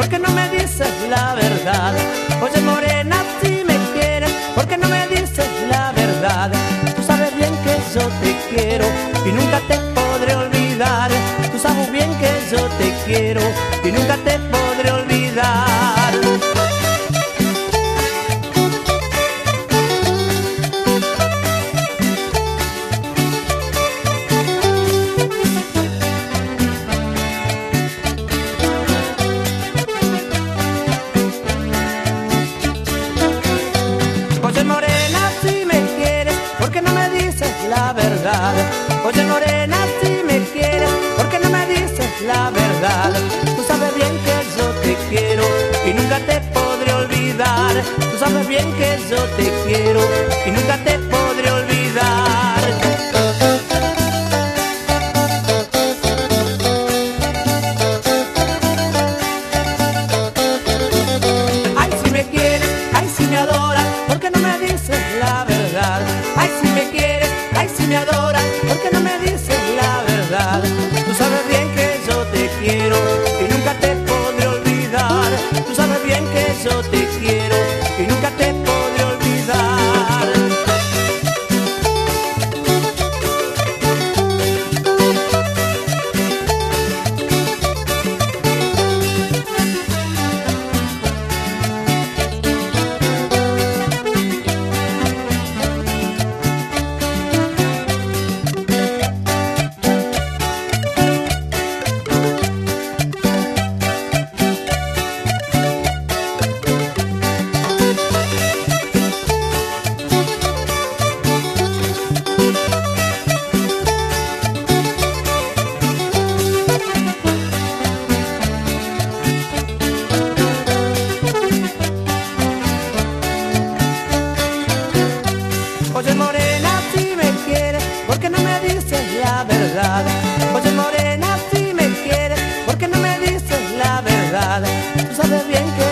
¿por qué no me dices la verdad? Oye morena, si me quieres, ¿por qué no me dices la verdad? Tú sabes bien que yo te quiero y nunca te podré olvidar. Tú sabes bien que yo te quiero y nunca te podré olvidar. Oye morena, si me quieres, ¿por qué no me dices la verdad? Oye morena, si me quieres, ¿por qué no me dices la verdad? Tú sabes bien que yo te quiero y nunca te podré olvidar. Tú sabes bien que yo te quiero y nunca te podré olvidar. Ay, si me quieres, ay, si me adoras, ¿por qué no me dices la verdad? Ay, si me quieres, ay, si me adoras, ¿por qué no me dices la verdad? Tú sabes bien que yo te quiero y nunca te podré olvidar. Tú sabes bien que yo te quiero y nunca te podré olvidar. Oye morena, si me quieres, ¿por qué no me dices la verdad? Oye morena, si me quieres, ¿por qué no me dices la verdad? Tú sabes bien que